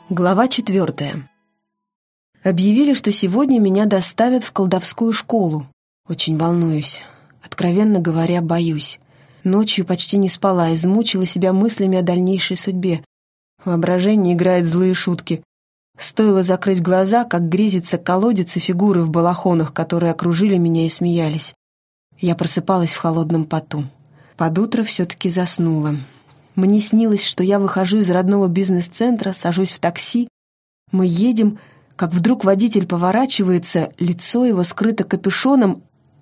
Глава 4. Объявили, что сегодня меня доставят в колдовскую школу. Очень волнуюсь. Откровенно говоря, боюсь. Ночью почти не спала, измучила себя мыслями о дальнейшей судьбе. Воображение играет злые шутки. Стоило закрыть глаза, как грезится колодец и фигуры в балахонах, которые окружили меня и смеялись. Я просыпалась в холодном поту. Под утро все-таки заснула. Мне снилось, что я выхожу из родного бизнес-центра, сажусь в такси. Мы едем, как вдруг водитель поворачивается, лицо его скрыто капюшоном.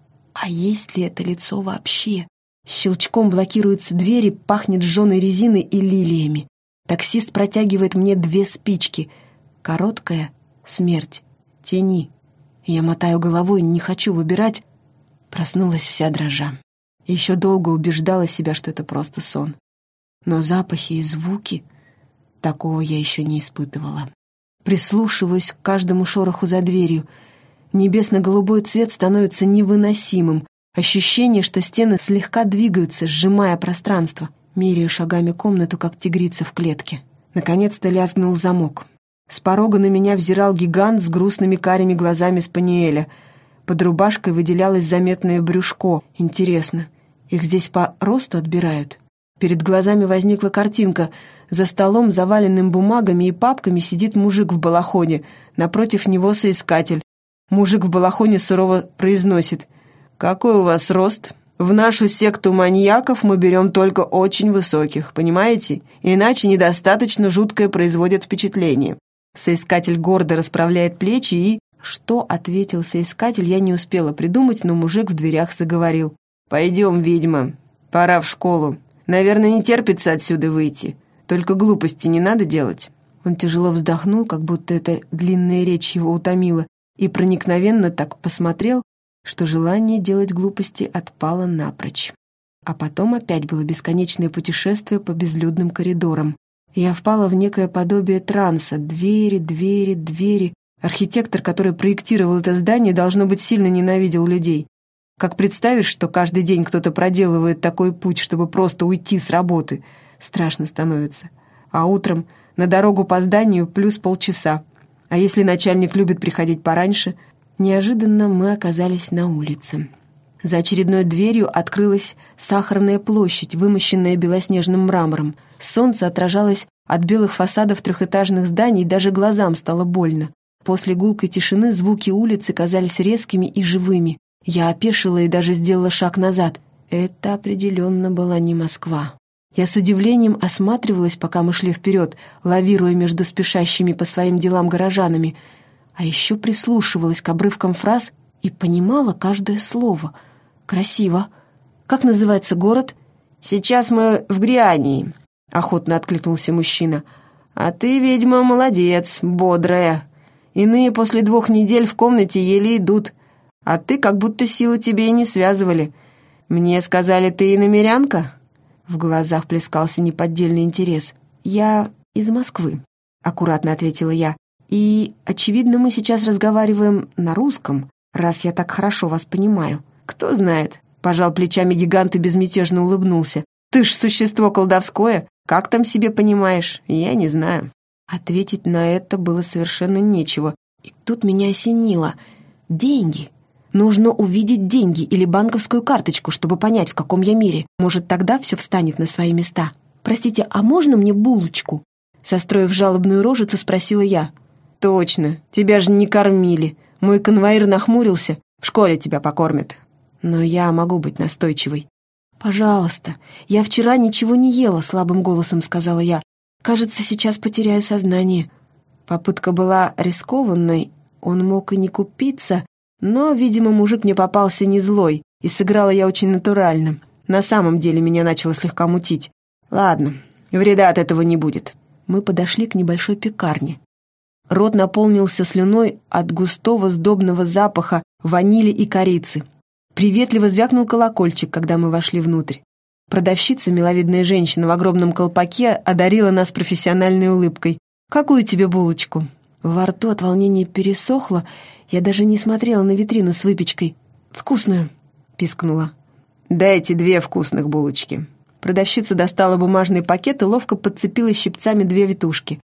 А есть ли это лицо вообще? Щелчком блокируются двери, пахнет сжженной резиной и лилиями. Таксист протягивает мне 2 спички. Короткая — смерть, тени. Я мотаю головой, не хочу выбирать. Проснулась вся дрожа. Еще долго убеждала себя, что это просто сон. Но запахи и звуки — такого я еще не испытывала. Прислушиваюсь к каждому шороху за дверью. Небесно-голубой цвет становится невыносимым. Ощущение, что стены слегка двигаются, сжимая пространство. Меряю шагами комнату, как тигрица в клетке. Наконец-то лязгнул замок. С порога на меня взирал гигант с грустными карими глазами спаниеля. Под рубашкой выделялось заметное брюшко. Интересно, их здесь по росту отбирают? Перед глазами возникла картинка. За столом, заваленным бумагами и папками, сидит мужик в балахоне. Напротив него соискатель. Мужик в балахоне сурово произносит: «Какой у вас рост? В нашу секту маньяков мы берем только очень высоких, понимаете? Иначе недостаточно жуткое производит впечатление». Соискатель гордо расправляет плечи и... Что ответил соискатель, я не успела придумать, но мужик в дверях заговорил. «Пойдем, ведьма, пора в школу. Наверное, не терпится отсюда выйти. Только глупости не надо делать». Он тяжело вздохнул, как будто эта длинная речь его утомила, и проникновенно так посмотрел, что желание делать глупости отпало напрочь. А потом опять было бесконечное путешествие по безлюдным коридорам. Я впала в некое подобие транса. Двери, двери, двери. Архитектор, который проектировал это здание, должно быть, сильно ненавидел людей. Как представишь, что каждый день кто-то проделывает такой путь, чтобы просто уйти с работы, страшно становится. А утром на дорогу по зданию плюс полчаса. А если начальник любит приходить пораньше? Неожиданно мы оказались на улице. За очередной дверью открылась Сахарная площадь, вымощенная белоснежным мрамором. Солнце отражалось от белых фасадов трехэтажных зданий, даже глазам стало больно. После гулкой тишины звуки улицы казались резкими и живыми. Я опешила и даже сделала шаг назад. Это определенно была не Москва. Я с удивлением осматривалась, пока мы шли вперед, лавируя между спешащими по своим делам горожанами, а еще прислушивалась к обрывкам фраз и понимала каждое слово. Красиво. Как называется город? «Сейчас мы в Гриании», — охотно откликнулся мужчина. «А ты, ведьма, молодец, бодрая. Иные после 2 недель в комнате еле идут. А ты как будто силу тебе и не связывали. Мне сказали, ты иномерянка?» В глазах плескался неподдельный интерес. «Я из Москвы», — аккуратно ответила я. «И, очевидно, мы сейчас разговариваем на русском, раз я так хорошо вас понимаю». «Кто знает», — пожал плечами гигант и безмятежно улыбнулся. «Ты ж существо колдовское. Как там себе понимаешь? Я не знаю». Ответить на это было совершенно нечего. И тут меня осенило. «Деньги». Нужно увидеть деньги или банковскую карточку, чтобы понять, в каком я мире. Может, тогда все встанет на свои места. «Простите, а можно мне булочку?» Состроив жалобную рожицу, спросила я. «Точно, тебя же не кормили. Мой конвоир нахмурился. В школе тебя покормят». «Но я могу быть настойчивой». «Пожалуйста, я вчера ничего не ела», — слабым голосом сказала я. «Кажется, сейчас потеряю сознание». Попытка была рискованной, он мог и не купиться, но, видимо, мужик мне попался не злой, и сыграла я очень натурально. На самом деле меня начало слегка мутить. Ладно, вреда от этого не будет. Мы подошли к небольшой пекарне. Рот наполнился слюной от густого сдобного запаха ванили и корицы. Приветливо звякнул колокольчик, когда мы вошли внутрь. Продавщица, миловидная женщина в огромном колпаке, одарила нас профессиональной улыбкой. «Какую тебе булочку?» Во рту от волнения пересохло, я даже не смотрела на витрину с выпечкой. «Вкусную», — пискнула. «Дайте 2 вкусных булочки». Продавщица достала бумажный пакет и ловко подцепила щипцами 2 ветушки.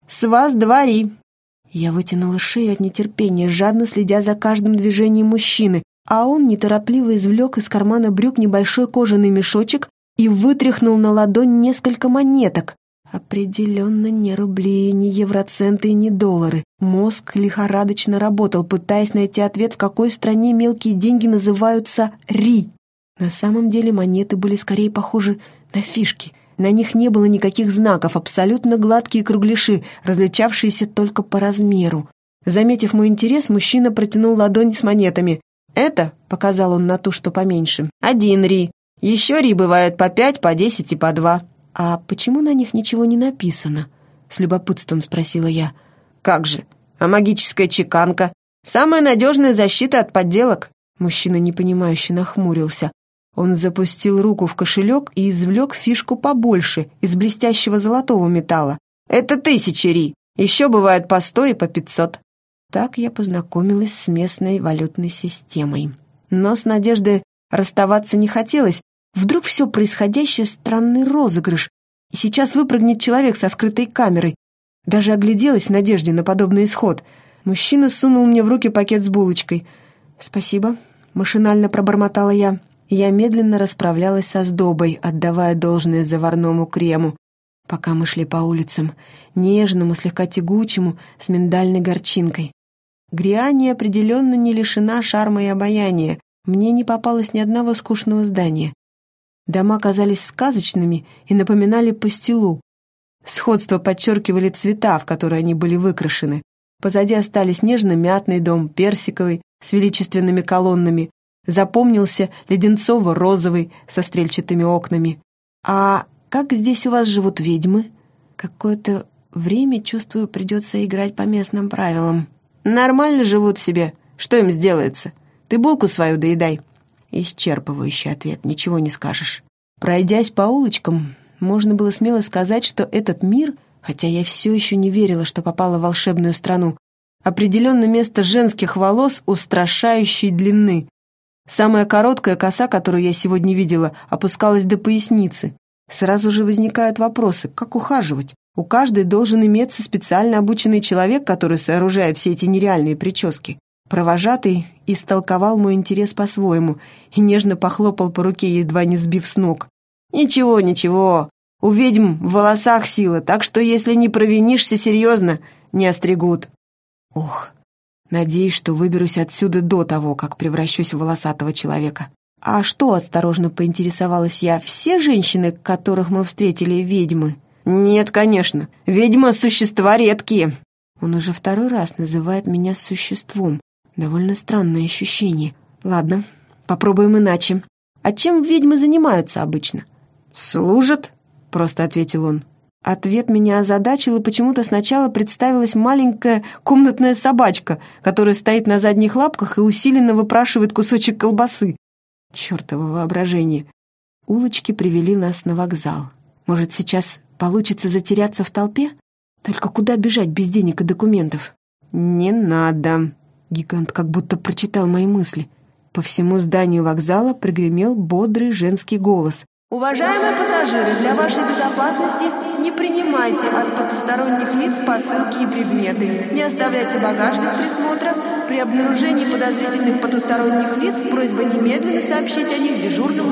«С вас 2 ри». Я вытянула шею от нетерпения, жадно следя за каждым движением мужчины, а он неторопливо извлек из кармана брюк небольшой кожаный мешочек и вытряхнул на ладонь несколько монеток. Определенно не рубли, не евроценты и не доллары. Мозг лихорадочно работал, пытаясь найти ответ, в какой стране мелкие деньги называются «ри». На самом деле монеты были скорее похожи на фишки. На них не было никаких знаков, абсолютно гладкие кругляши, различавшиеся только по размеру. Заметив мой интерес, мужчина протянул ладонь с монетами. «Это», — показал он на ту, что поменьше, — 1 ри. Еще ри бывают по 5, по 10 и по 2. «А почему на них ничего не написано?» — с любопытством спросила я. «Как же? А магическая чеканка? Самая надежная защита от подделок». Мужчина непонимающе нахмурился. Он запустил руку в кошелек и извлек фишку побольше, из блестящего золотого металла. «Это 1000 ри. Еще бывает по 100 и по 500». Так я познакомилась с местной валютной системой. Но с надеждой расставаться не хотелось. Вдруг все происходящее — странный розыгрыш, и сейчас выпрыгнет человек со скрытой камерой. Даже огляделась в надежде на подобный исход. Мужчина сунул мне в руки пакет с булочкой. «Спасибо», — машинально пробормотала я. Я медленно расправлялась со сдобой, отдавая должное заварному крему, пока мы шли по улицам, нежному, слегка тягучему, с миндальной горчинкой. Гриани определенно не лишена шарма и обаяния. Мне не попалось ни одного скучного здания. Дома казались сказочными и напоминали пастилу. Сходство подчеркивали цвета, в которые они были выкрашены. Позади остались нежно-мятный дом, персиковый, с величественными колоннами. Запомнился леденцово-розовый, со стрельчатыми окнами. «А как здесь у вас живут ведьмы?» «Какое-то время, чувствую, придется играть по местным правилам». «Нормально живут себе. Что им сделается? Ты булку свою доедай». Исчерпывающий ответ, ничего не скажешь. Пройдясь по улочкам, можно было смело сказать, что этот мир, хотя я все еще не верила, что попала в волшебную страну, определенно место женских волос устрашающей длины. Самая короткая коса, которую я сегодня видела, опускалась до поясницы. Сразу же возникают вопросы, как ухаживать? У каждой должен иметься специально обученный человек, который сооружает все эти нереальные прически. Провожатый истолковал мой интерес по-своему и нежно похлопал по руке, едва не сбив с ног. «Ничего, ничего, у ведьм в волосах сила, так что если не провинишься серьезно, не остригут». Ох, надеюсь, что выберусь отсюда до того, как превращусь в волосатого человека. «А что?» — осторожно поинтересовалась я. «Все женщины, которых мы встретили, ведьмы?» «Нет, конечно. Ведьмы — существа редкие». Он уже 2-й раз называет меня существом. Довольно странное ощущение. Ладно, попробуем иначе. А чем ведьмы занимаются обычно? «Служат», — просто ответил он. Ответ меня озадачил, и почему-то сначала представилась маленькая комнатная собачка, которая стоит на задних лапках и усиленно выпрашивает кусочек колбасы. Чёртово воображение. Улочки привели нас на вокзал. Может, сейчас получится затеряться в толпе? Только куда бежать без денег и документов? «Не надо». Гигант как будто прочитал мои мысли. По всему зданию вокзала прогремел бодрый женский голос. «Уважаемые пассажиры, для вашей безопасности не принимайте от потусторонних лиц посылки и предметы. Не оставляйте багаж без присмотра. При обнаружении подозрительных потусторонних лиц просьба немедленно сообщить о них дежурным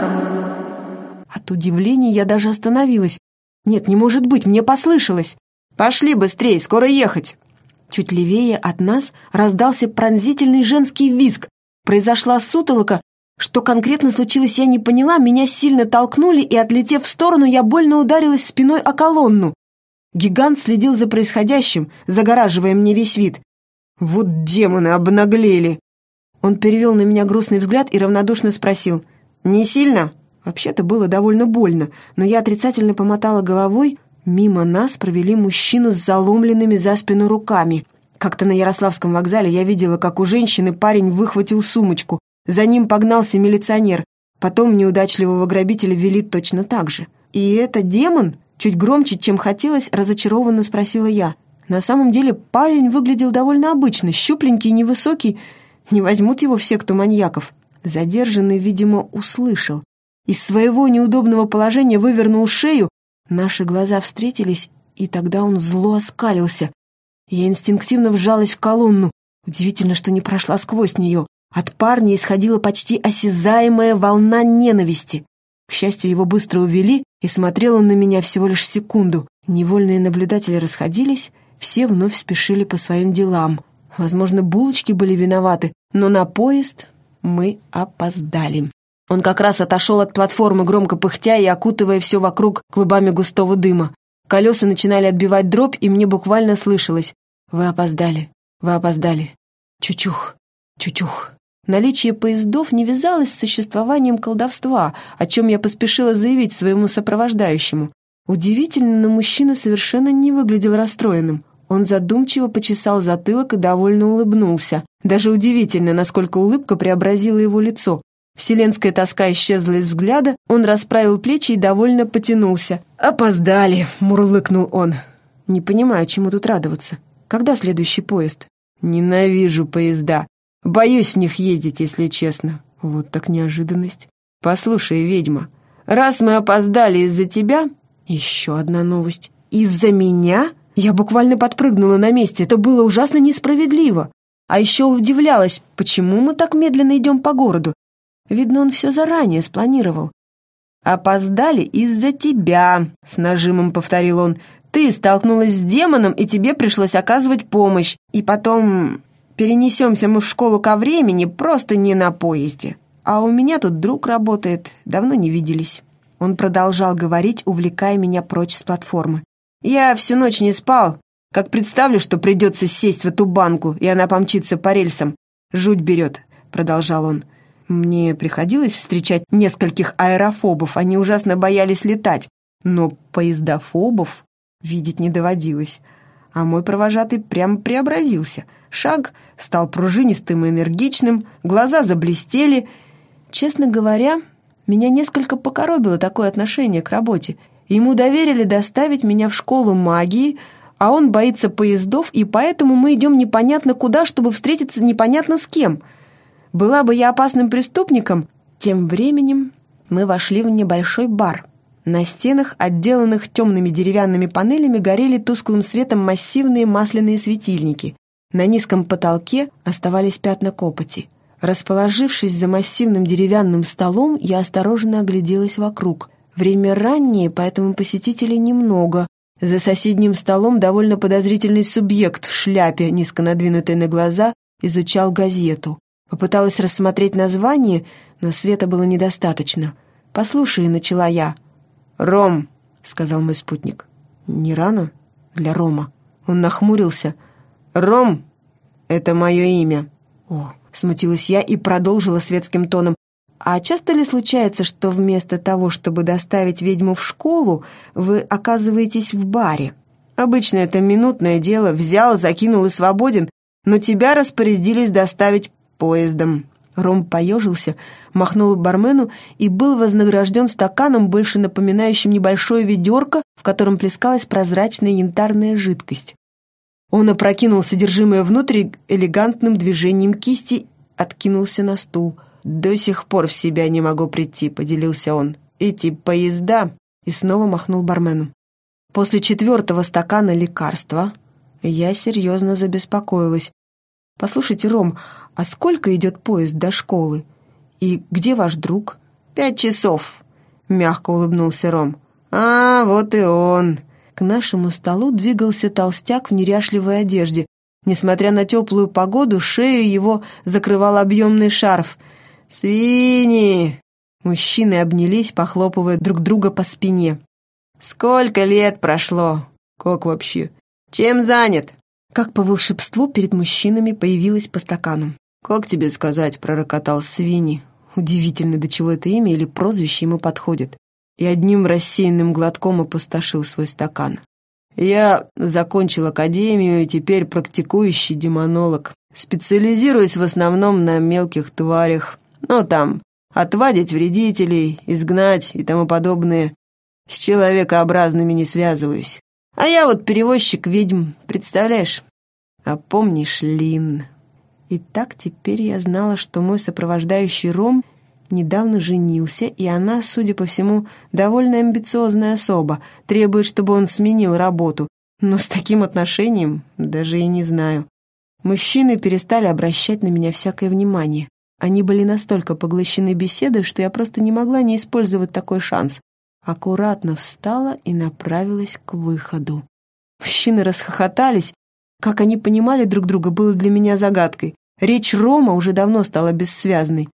лутадорам». От удивления я даже остановилась. «Нет, не может быть, мне послышалось!» «Пошли быстрее, скоро ехать!» Чуть левее от нас раздался пронзительный женский визг. Произошла сутолока. Что конкретно случилось, я не поняла. Меня сильно толкнули, и, отлетев в сторону, я больно ударилась спиной о колонну. Гигант следил за происходящим, загораживая мне весь вид. «Вот демоны обнаглели!» Он перевел на меня грустный взгляд и равнодушно спросил. «Не сильно?» Вообще-то было довольно больно, но я отрицательно помотала головой. Мимо нас провели мужчину с заломленными за спину руками. Как-то на Ярославском вокзале я видела, как у женщины парень выхватил сумочку. За ним погнался милиционер. Потом неудачливого грабителя вели точно так же. «И это демон?» Чуть громче, чем хотелось, разочарованно спросила я. На самом деле парень выглядел довольно обычно, щупленький и невысокий. Не возьмут его в секту маньяков. Задержанный, видимо, услышал. Из своего неудобного положения вывернул шею. Наши глаза встретились, и тогда он зло оскалился. Я инстинктивно вжалась в колонну. Удивительно, что не прошла сквозь нее. От парня исходила почти осязаемая волна ненависти. К счастью, его быстро увели, и смотрел он на меня всего лишь секунду. Невольные наблюдатели расходились, все вновь спешили по своим делам. Возможно, булочки были виноваты, но на поезд мы опоздали. Он как раз отошел от платформы, громко пыхтя и окутывая все вокруг клубами густого дыма. Колеса начинали отбивать дробь, и мне буквально слышалось: «Вы опоздали, вы опоздали. Чучух, чучух». Наличие поездов не вязалось с существованием колдовства, о чем я поспешила заявить своему сопровождающему. Удивительно, но мужчина совершенно не выглядел расстроенным. Он задумчиво почесал затылок и довольно улыбнулся. Даже удивительно, насколько улыбка преобразила его лицо. Вселенская тоска исчезла из взгляда, он расправил плечи и довольно потянулся. «Опоздали!» — мурлыкнул он. «Не понимаю, чему тут радоваться. Когда следующий поезд?» «Ненавижу поезда. Боюсь в них ездить, если честно». «Вот так неожиданность. Послушай, ведьма, раз мы опоздали из-за тебя...» «Еще одна новость. Из-за меня?» Я буквально подпрыгнула на месте. Это было ужасно несправедливо. А еще удивлялась, почему мы так медленно идем по городу. Видно, он все заранее спланировал. «Опоздали из-за тебя», — с нажимом повторил он. «Ты столкнулась с демоном, и тебе пришлось оказывать помощь. И потом перенесемся мы в школу ко времени, просто не на поезде. А у меня тут друг работает, давно не виделись». Он продолжал говорить, увлекая меня прочь с платформы. «Я всю ночь не спал. Как представлю, что придется сесть в эту банку, и она помчится по рельсам. Жуть берет», — продолжал он. Мне приходилось встречать нескольких аэрофобов, они ужасно боялись летать, но поездофобов видеть не доводилось. А мой провожатый прямо преобразился. Шаг стал пружинистым и энергичным, глаза заблестели. Честно говоря, меня несколько покоробило такое отношение к работе. Ему доверили доставить меня в школу магии, а он боится поездов, и поэтому мы идем непонятно куда, чтобы встретиться непонятно с кем. Была бы я опасным преступником. Тем временем мы вошли в небольшой бар. На стенах, отделанных темными деревянными панелями, горели тусклым светом массивные масляные светильники. На низком потолке оставались пятна копоти. Расположившись за массивным деревянным столом, я осторожно огляделась вокруг. Время раннее, поэтому посетителей немного. За соседним столом довольно подозрительный субъект в шляпе, низко надвинутой на глаза, изучал газету. Попыталась рассмотреть название, но света было недостаточно. «Послушай», — начала я. «Ром», — сказал мой спутник. «Не рано для Рома». Он нахмурился. «Ром — это мое имя». «О», — смутилась я и продолжила светским тоном. «А часто ли случается, что вместо того, чтобы доставить ведьму в школу, вы оказываетесь в баре? Обычно это минутное дело, взял, закинул и свободен, но тебя распорядились доставить поездом». Ром поежился, махнул бармену и был вознагражден стаканом, больше напоминающим небольшое ведерко, в котором плескалась прозрачная янтарная жидкость. Он опрокинул содержимое внутрь элегантным движением кисти, откинулся на стул. «До сих пор в себя не могу прийти», — поделился он. «Эти поезда...» И снова махнул бармену. После 4-го стакана лекарства я серьезно забеспокоилась. «Послушайте, Ром, а сколько идет поезд до школы? И где ваш друг?» 5 часов», — мягко улыбнулся Ром. «А, вот и он». К нашему столу двигался толстяк в неряшливой одежде. Несмотря на теплую погоду, шею его закрывал объемный шарф. «Свиньи!» Мужчины обнялись, похлопывая друг друга по спине. «Сколько лет прошло?» «Как вообще?» «Чем занят?» Как по волшебству перед мужчинами появилась по стакану. «Как тебе сказать?» — пророкотал Свиньи. Удивительно, до чего это имя или прозвище ему подходит. И одним рассеянным глотком опустошил свой стакан. «Я закончил академию и теперь практикующий демонолог. Специализируюсь в основном на мелких тварях. Ну, там, отвадить вредителей, изгнать и тому подобное. С человекообразными не связываюсь. А я вот перевозчик ведьм, представляешь? А помнишь Лин?» И так теперь я знала, что мой сопровождающий Ром недавно женился, и она, судя по всему, довольно амбициозная особа, требует, чтобы он сменил работу. Но с таким отношением даже и не знаю. Мужчины перестали обращать на меня всякое внимание. Они были настолько поглощены беседой, что я просто не могла не использовать такой шанс. Аккуратно встала и направилась к выходу. Мужчины расхохотались. Как они понимали друг друга, было для меня загадкой. Речь Рома уже давно стала бессвязной.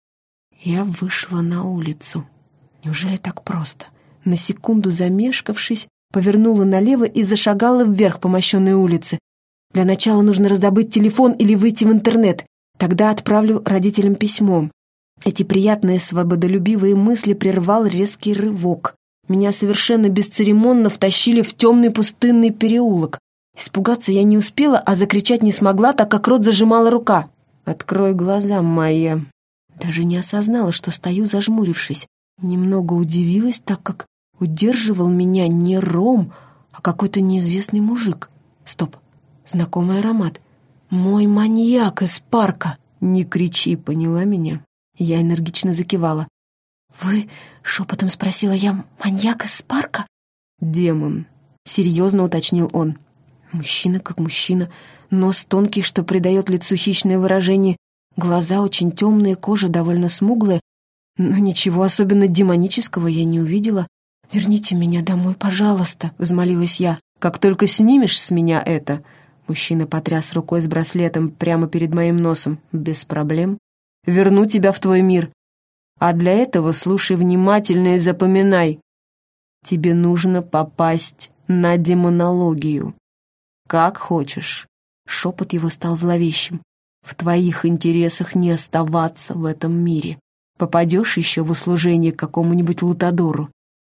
Я вышла на улицу. Неужели так просто? На секунду замешкавшись, повернула налево и зашагала вверх по мощенной улице. Для начала нужно раздобыть телефон или выйти в интернет. Тогда отправлю родителям письмо. Эти приятные свободолюбивые мысли прервал резкий рывок. Меня совершенно бесцеремонно втащили в темный пустынный переулок. Испугаться я не успела, а закричать не смогла, так как рот зажимала рука. «Открой глаза, Майя». Даже не осознала, что стою, зажмурившись. Немного удивилась, так как удерживал меня не Ром, а какой-то неизвестный мужик. Стоп, знакомый аромат. Мой маньяк из парка. «Не кричи», поняла меня? Я энергично закивала. «Вы?» — шепотом спросила я. «Маньяк из парка?» «Демон», — серьезно уточнил он. Мужчина как мужчина, нос тонкий, что придает лицу хищное выражение, глаза очень темные, кожа довольно смуглая, но ничего особенно демонического я не увидела. «Верните меня домой, пожалуйста», — взмолилась я. «Как только снимешь с меня это...» Мужчина потряс рукой с браслетом прямо перед моим носом. «Без проблем. Верну тебя в твой мир. А для этого слушай внимательно и запоминай. Тебе нужно попасть на демонологию. Как хочешь». Шепот его стал зловещим. «В твоих интересах не оставаться в этом мире. Попадешь еще в услужение к какому-нибудь лутадору».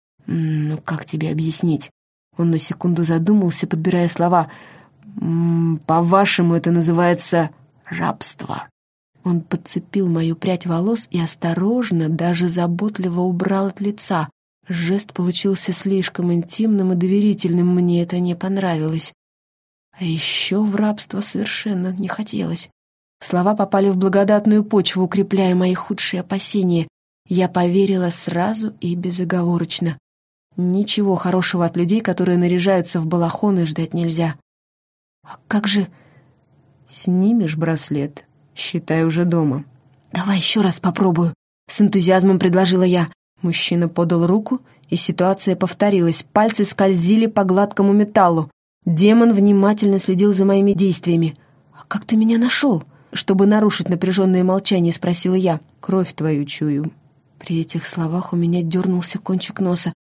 «Ну, как тебе объяснить?» Он на секунду задумался, подбирая слова. «По-вашему, это называется рабство». Он подцепил мою прядь волос и осторожно, даже заботливо убрал от лица. Жест получился слишком интимным и доверительным, мне это не понравилось. А еще в рабство совершенно не хотелось. Слова попали в благодатную почву, укрепляя мои худшие опасения. Я поверила сразу и безоговорочно. Ничего хорошего от людей, которые наряжаются в балахоны, ждать нельзя. «А как же...» «Снимешь браслет, считай уже дома». «Давай еще раз попробую», — с энтузиазмом предложила я. Мужчина подал руку, и ситуация повторилась. Пальцы скользили по гладкому металлу. Демон внимательно следил за моими действиями. «А как ты меня нашел?» Чтобы нарушить напряженное молчание, спросила я. «Кровь твою чую». При этих словах у меня дернулся кончик носа.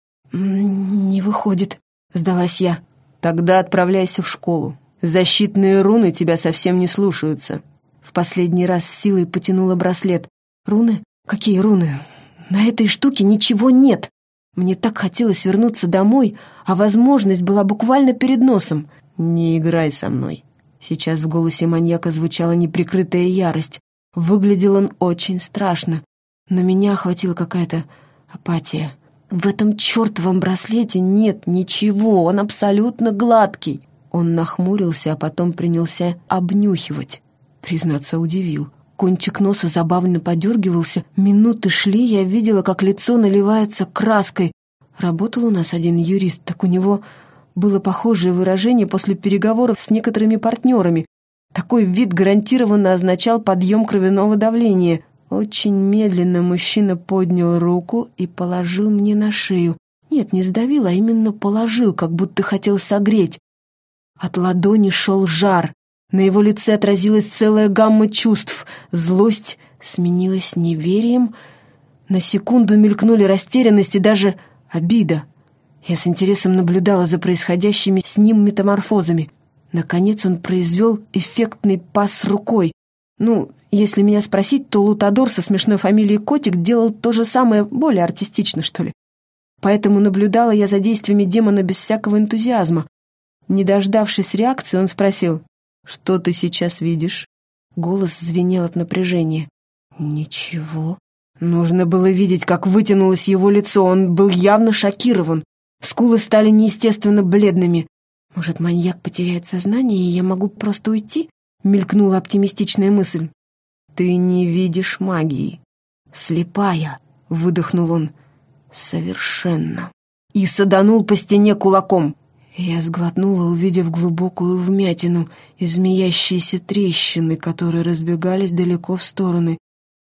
«Не выходит», — сдалась я. «Тогда отправляйся в школу. Защитные руны тебя совсем не слушаются». В последний раз с силой потянула браслет. «Руны? Какие руны? На этой штуке ничего нет». Мне так хотелось вернуться домой, а возможность была буквально перед носом. «Не играй со мной». Сейчас в голосе маньяка звучала неприкрытая ярость. Выглядел он очень страшно, но меня охватила какая-то апатия. В этом чертовом браслете нет ничего, он абсолютно гладкий. Он нахмурился, а потом принялся обнюхивать. Признаться, удивил. Кончик носа забавно подергивался. Минуты шли, я видела, как лицо наливается краской. Работал у нас один юрист, так у него было похожее выражение после переговоров с некоторыми партнерами. Такой вид гарантированно означал подъем кровяного давления. Очень медленно мужчина поднял руку и положил мне на шею. Нет, не сдавил, а именно положил, как будто хотел согреть. От ладони шел жар. На его лице отразилась целая гамма чувств. Злость сменилась неверием. На секунду мелькнули растерянность и даже обида. Я с интересом наблюдала за происходящими с ним метаморфозами. Наконец он произвел эффектный пас рукой. Ну, если меня спросить, то лутадор со смешной фамилией Котик делал то же самое, более артистично, что ли. Поэтому наблюдала я за действиями демона без всякого энтузиазма. Не дождавшись реакции, он спросил: «Что ты сейчас видишь?» Голос звенел от напряжения. «Ничего». Нужно было видеть, как вытянулось его лицо. Он был явно шокирован. Скулы стали неестественно бледными. «Может, маньяк потеряет сознание, и я могу просто уйти?» Мелькнула оптимистичная мысль. «Ты не видишь магии. Слепая», — выдохнул он. «Совершенно». И саданул по стене кулаком. Я сглотнула, увидев глубокую вмятину и змеящиеся трещины, которые разбегались далеко в стороны.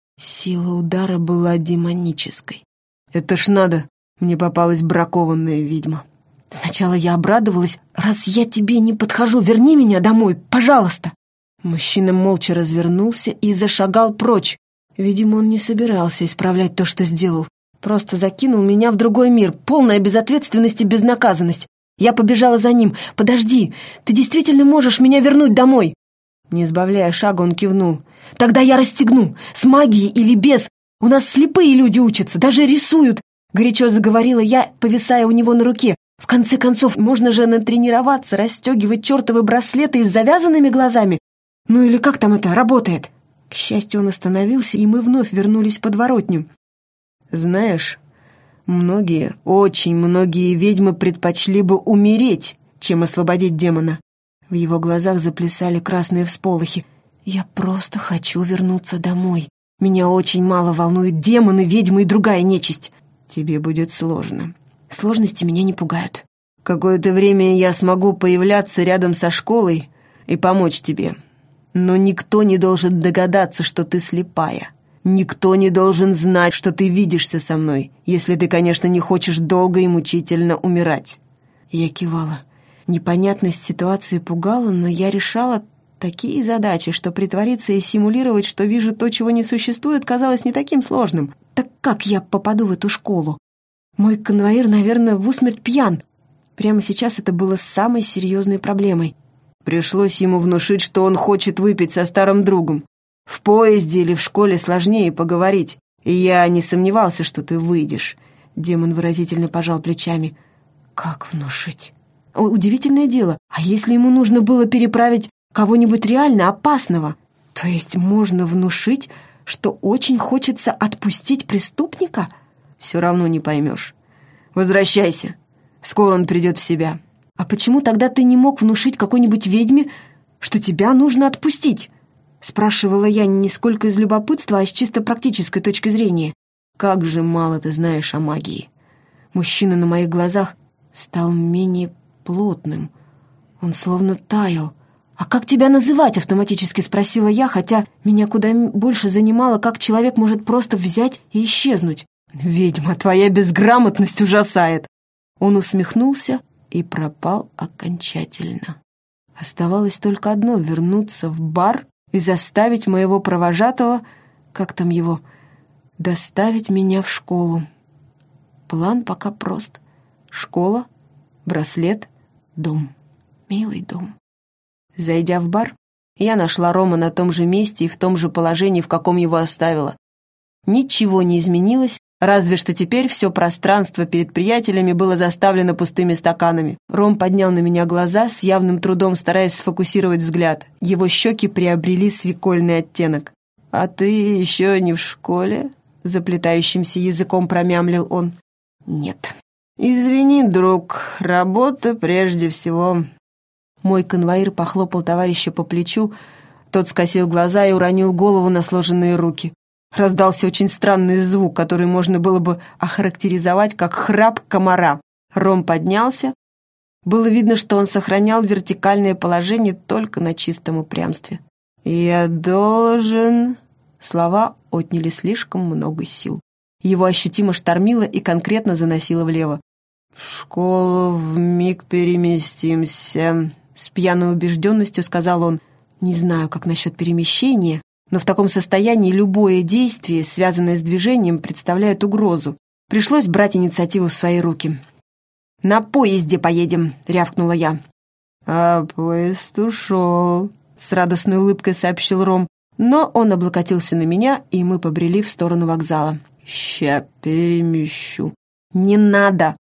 Сила удара была демонической. «Это ж надо! Мне попалась бракованная ведьма». Сначала я обрадовалась. «Раз я тебе не подхожу, верни меня домой, пожалуйста!» Мужчина молча развернулся и зашагал прочь. Видимо, он не собирался исправлять то, что сделал. Просто закинул меня в другой мир, полная безответственность и безнаказанность. Я побежала за ним. «Подожди, ты действительно можешь меня вернуть домой?» Не сбавляя шага, он кивнул. «Тогда я расстегну, с магией или без. У нас слепые люди учатся, даже рисуют», — горячо заговорила я, повисая у него на руке. «В конце концов, можно же натренироваться, расстегивать чертовы браслеты с завязанными глазами. Ну или как там это работает?» К счастью, он остановился, и мы вновь вернулись в подворотню. «Знаешь, многие, очень многие ведьмы предпочли бы умереть, чем освободить демона». В его глазах заплясали красные всполохи. «Я просто хочу вернуться домой. Меня очень мало волнуют демоны, ведьмы и другая нечисть». «Тебе будет сложно». «Сложности меня не пугают». «Какое-то время я смогу появляться рядом со школой и помочь тебе. Но никто не должен догадаться, что ты слепая. Никто не должен знать, что ты видишься со мной, если ты, конечно, не хочешь долго и мучительно умирать». Я кивала. Непонятность ситуации пугала, но я решала такие задачи, что притвориться и симулировать, что вижу то, чего не существует, казалось не таким сложным. Так как я попаду в эту школу? Мой конвоир, наверное, в усмерть пьян. Прямо сейчас это было самой серьезной проблемой. Пришлось ему внушить, что он хочет выпить со старым другом. В поезде или в школе сложнее поговорить, и я не сомневался, что ты выйдешь. Демон выразительно пожал плечами. Как внушить? Удивительное дело. А если ему нужно было переправить кого-нибудь реально опасного? То есть можно внушить, что очень хочется отпустить преступника? Все равно не поймешь. Возвращайся. Скоро он придет в себя. А почему тогда ты не мог внушить какой-нибудь ведьме, что тебя нужно отпустить? Спрашивала я не сколько из любопытства, а с чисто практической точки зрения. Как же мало ты знаешь о магии. Мужчина на моих глазах стал менее плотным. Он словно таял. «А как тебя называть?» — автоматически спросила я, хотя меня куда больше занимало, как человек может просто взять и исчезнуть. «Ведьма, твоя безграмотность ужасает!» Он усмехнулся и пропал окончательно. Оставалось только одно — вернуться в бар и заставить моего провожатого, как там его, доставить меня в школу. План пока прост. Школа, браслет, дом. Милый дом. Зайдя в бар, я нашла Рома на том же месте и в том же положении, в каком его оставила. Ничего не изменилось, разве что теперь все пространство перед приятелями было заставлено пустыми стаканами. Ром поднял на меня глаза, с явным трудом стараясь сфокусировать взгляд. Его щеки приобрели свекольный оттенок. «А ты еще не в школе?» — заплетающимся языком промямлил он. «Нет». «Извини, друг, работа прежде всего». Мой конвоир похлопал товарища по плечу, тот скосил глаза и уронил голову на сложенные руки. Раздался очень странный звук, который можно было бы охарактеризовать как храп комара. Ром поднялся. Было видно, что он сохранял вертикальное положение только на чистом упрямстве. «Я должен...» Слова отняли слишком много сил. Его ощутимо штормило и конкретно заносило влево. «В школу вмиг переместимся», — с пьяной убежденностью сказал он. «Не знаю, как насчет перемещения, но в таком состоянии любое действие, связанное с движением, представляет угрозу. Пришлось брать инициативу в свои руки. «На поезде поедем», — рявкнула я. «А поезд ушел», — с радостной улыбкой сообщил Ром. Но он облокотился на меня, и мы побрели в сторону вокзала. «Ща перемещу». «Не надо!»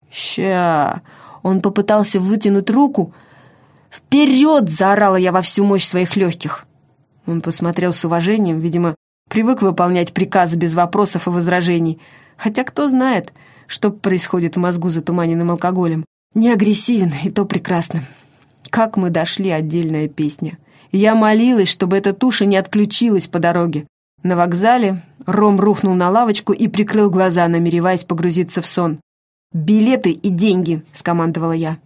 «Ща!» Он попытался вытянуть руку. «Вперед!» — заорала я во всю мощь своих легких. Он посмотрел с уважением, видимо, привык выполнять приказы без вопросов и возражений. Хотя кто знает, что происходит в мозгу, затуманенным алкоголем. Не агрессивен, и то прекрасно. Как мы дошли — отдельная песня. Я молилась, чтобы эта туша не отключилась по дороге. На вокзале Ром рухнул на лавочку и прикрыл глаза, намереваясь погрузиться в сон. «Билеты и деньги!» — скомандовала я.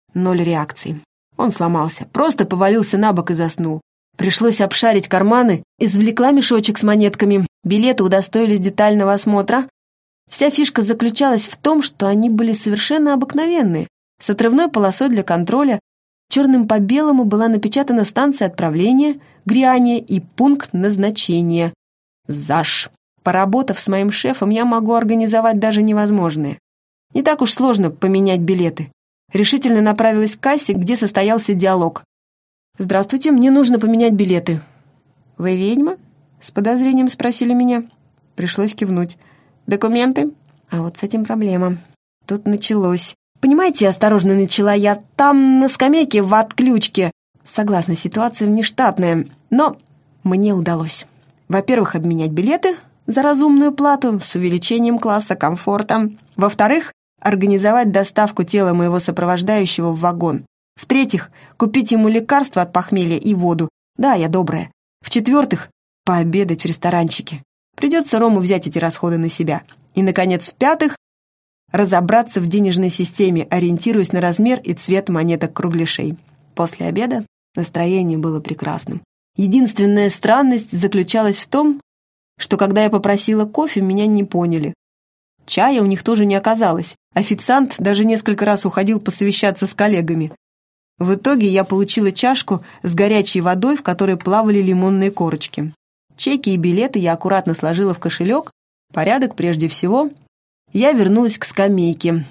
0 реакции. Он сломался, просто повалился на бок и заснул. Пришлось обшарить карманы, извлекла мешочек с монетками. Билеты удостоились детального осмотра. Вся фишка заключалась в том, что они были совершенно обыкновенные, с отрывной полосой для контроля. Черным по белому была напечатана станция отправления, Гриания и пункт назначения. ЗАЖ. Поработав с моим шефом, я могу организовать даже невозможное. Не так уж сложно поменять билеты. Решительно направилась к кассе, где состоялся диалог. «Здравствуйте, мне нужно поменять билеты». «Вы ведьма?» — с подозрением спросили меня. Пришлось кивнуть. «Документы?» А вот с этим проблема. Тут началось. «Понимаете, осторожно начала я, там на скамейке в отключке». Согласна, ситуация внештатная, но мне удалось. Во-первых, обменять билеты за разумную плату с увеличением класса комфорта. Во-вторых, организовать доставку тела моего сопровождающего в вагон. В-третьих, купить ему лекарства от похмелья и воду. Да, я добрая. В-четвертых, пообедать в ресторанчике. Придется Рому взять эти расходы на себя. И, наконец, в-пятых, разобраться в денежной системе, ориентируясь на размер и цвет монеток-кругляшей. После обеда настроение было прекрасным. Единственная странность заключалась в том, что когда я попросила кофе, меня не поняли. Чая у них тоже не оказалось. Официант даже несколько раз уходил посовещаться с коллегами. В итоге я получила чашку с горячей водой, в которой плавали лимонные корочки. Чеки и билеты я аккуратно сложила в кошелек. Порядок прежде всего. Я вернулась к скамейке.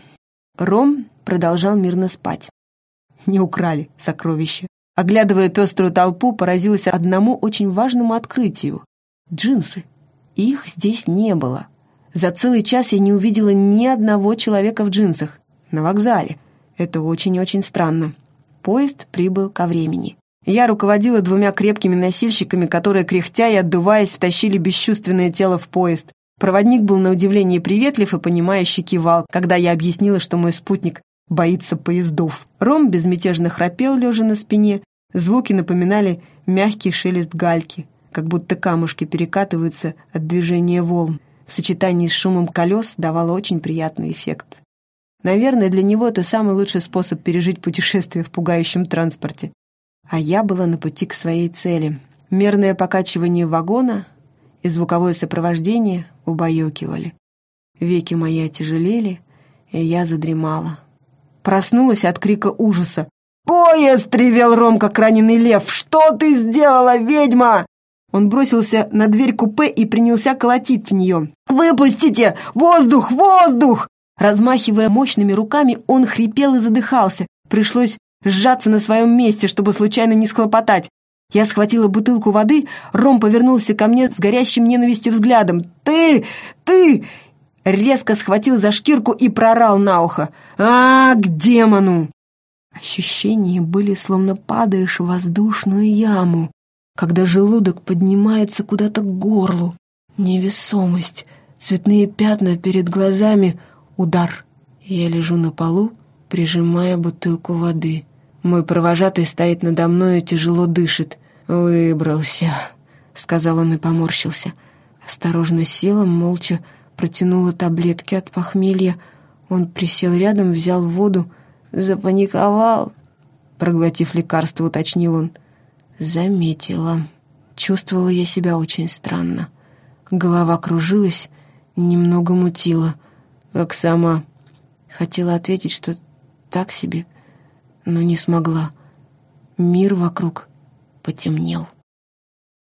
Ром продолжал мирно спать. Не украли сокровища. Оглядывая пеструю толпу, поразилась одному очень важному открытию. Джинсы. Их здесь не было. За целый час я не увидела ни одного человека в джинсах. На вокзале. Это очень-очень странно. Поезд прибыл ко времени. Я руководила 2 крепкими носильщиками, которые, кряхтя и отдуваясь, втащили бесчувственное тело в поезд. Проводник был на удивление приветлив и понимающе кивал, когда я объяснила, что мой спутник боится поездов. Ром безмятежно храпел, лежа на спине. Звуки напоминали мягкий шелест гальки, как будто камушки перекатываются от движения волн. В сочетании с шумом колес давало очень приятный эффект. Наверное, для него это самый лучший способ пережить путешествие в пугающем транспорте. А я была на пути к своей цели. Мерное покачивание вагона и звуковое сопровождение убаюкивали. Веки мои отяжелели, и я задремала. Проснулась от крика ужаса. «Поезд!» — ревел Ром, как раненый лев. «Что ты сделала, ведьма?» Он бросился на дверь купе и принялся колотить в нее. «Выпустите! Воздух! Воздух!» Размахивая мощными руками, он хрипел и задыхался. Пришлось сжаться на своем месте, чтобы случайно не схлопотать. Я схватила бутылку воды, Ром повернулся ко мне с горящим ненавистью взглядом. «Ты! Ты!» Резко схватил за шкирку и проорал на ухо. К демону!» Ощущения были, словно падаешь в воздушную яму, когда желудок поднимается куда-то к горлу. Невесомость, цветные пятна перед глазами, удар. Я лежу на полу, прижимая бутылку воды. Мой провожатый стоит надо мной и тяжело дышит. «Выбрался», — сказал он и поморщился. Осторожно села, молча протянула таблетки от похмелья. Он присел рядом, взял воду. «Запаниковал?» Проглотив лекарство, уточнил он. «Заметила». Чувствовала я себя очень странно. Голова кружилась, немного мутила, как сама. Хотела ответить, что так себе, но не смогла. Мир вокруг потемнел.